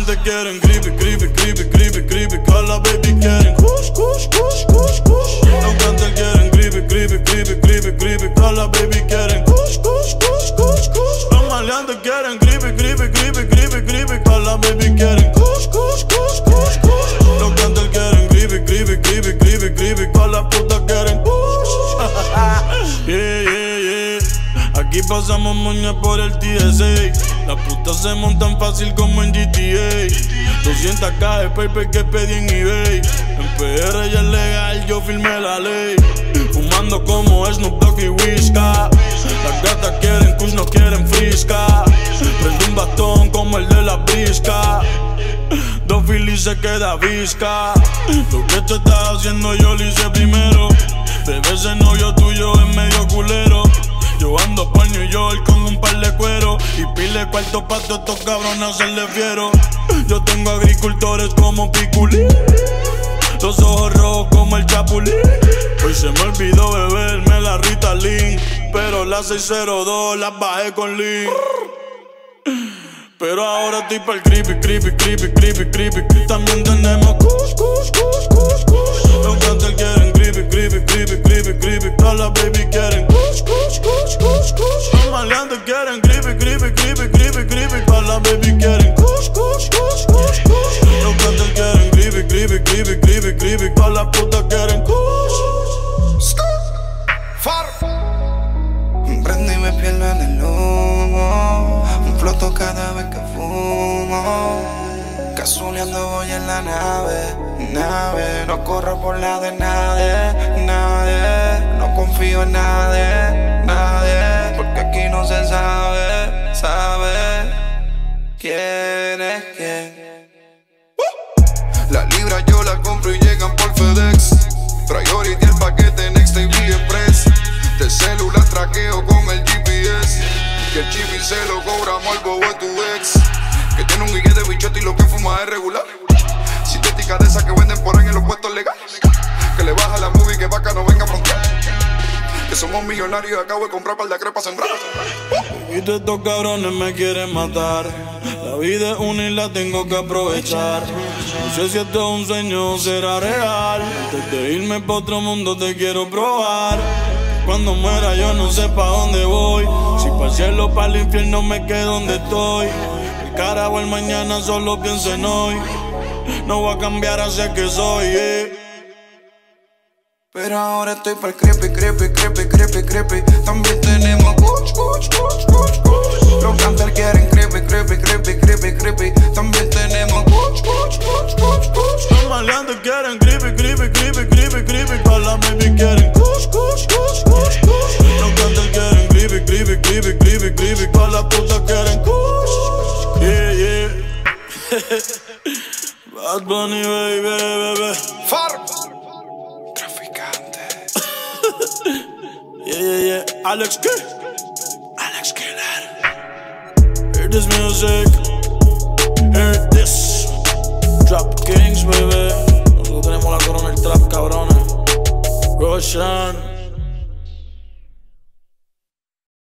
maleantes quieren creepy, creepy, creepy, creepy, creepy. Todas las baby quieren kush, kush, kush, kush, kush. Los cantantes quieren creepy, creepy, creepy, creepy, creepy. Todas las baby quieren kush, kush, kush, kush, kush. Los maleantes quieren creepy, creepy, creepy, creepy, creepy. Todas las baby quieren kush, kush, kush, kush, kush. Los cantantes quieren creepy, creepy, creepy, creepy, creepy. Todas las putas quieren kush. Yeah, yeah, yeah. Aquí pasamos moña por el TSA. Las putas se montan fácil como en GTA. 200k de paper que pedí en eBay. En PR ya es legal, yo firmé la ley. Fumando como Snoop Dogg y Whisca. Las gatas quieren kush, no quieren frisca. Prendo un bastón como el de la brisca. Dos filis se queda visca. Lo que tú estás haciendo yo lo hice primero. Bebé, ese novio tuyo es medio culero. Yo ando por New York con un par de cuero y pile cuarto pa' todos estos cabrones hacerle fiero. Yo tengo agricultores como Piculín, los ojos rojos como el Chapulín. Hoy se me olvidó beberme la Ritalin, pero las 602 las bajé con Lean. Pero ahora estoy pa'l creepy, creepy, creepy, creepy, creepy. También tenemos kush, kush, kush, kush, kush. Los cantantes quieren creepy, creepy, creepy, creepy, creepy. Todas las baby quieren kush, kush, kush, kush, kush. Los maleantes quieren creepy, creepy, creepy, creepy, creepy. Todas las baby quieren kush, kush, kush, kush, kush. Los cantantes quieren creepy, creepy, creepy, creepy, creepy. Todas las putas quieren kush. Far. Prendo y me pierdo en el humo. Floto cada vez que fumo. Casuleando voy en la nave. No corro por la de nadie. No confío en nadie. Porque aquí no se sabe quién es quién. La libra yo la compro y llegan por FedEx. Priority el paquete Next TV Express. De celular traqueo con el GPS. Que el chibi se lo cobramos al bobo de tu ex. Que tiene un guille de bichote y lo que fuma es regular. Sintética de esas que venden por ahí en los puestos legales. Que le baja la movie que vaca no venga a frontear. Que somos millonarios y acabo de comprar par de crepas sembradas. Y todos estos cabrones me quieren matar. La vida es una y la tengo que aprovechar. No sé si esto es un sueño o será real. Antes de irme pa' otro mundo te quiero probar. Cuando muera yo no sé pa' dónde voy. Si pa'l cielo o pa'l infierno me quedo donde estoy. El cara o el mañana solo pienso en hoy. No voy a cambiar hacia que soy, Pero ahora estoy pa'l creepy, creepy, creepy, creepy, creepy. También tenemos kush, kush, kush, kush, kush. Los cantantes quieren creepy, creepy, creepy, creepy, creepy. También tenemos kush, kush, kush, kush, kush. Los maleantes quieren creepy, creepy, creepy, creepy, creepy. Todas las baby quieren kush, kush, kush, kush, kush. Los cantantes quieren creepy, creepy, creepy, creepy, creepy. Todas las putas quieren kush. Yeah, yeah. Bad Bunny, baby. Far. Yeah. Alex Killer. Hear this music. Hear this. Trap Kings, baby. Nosotros tenemos la corona del trap, cabrones. Roshan.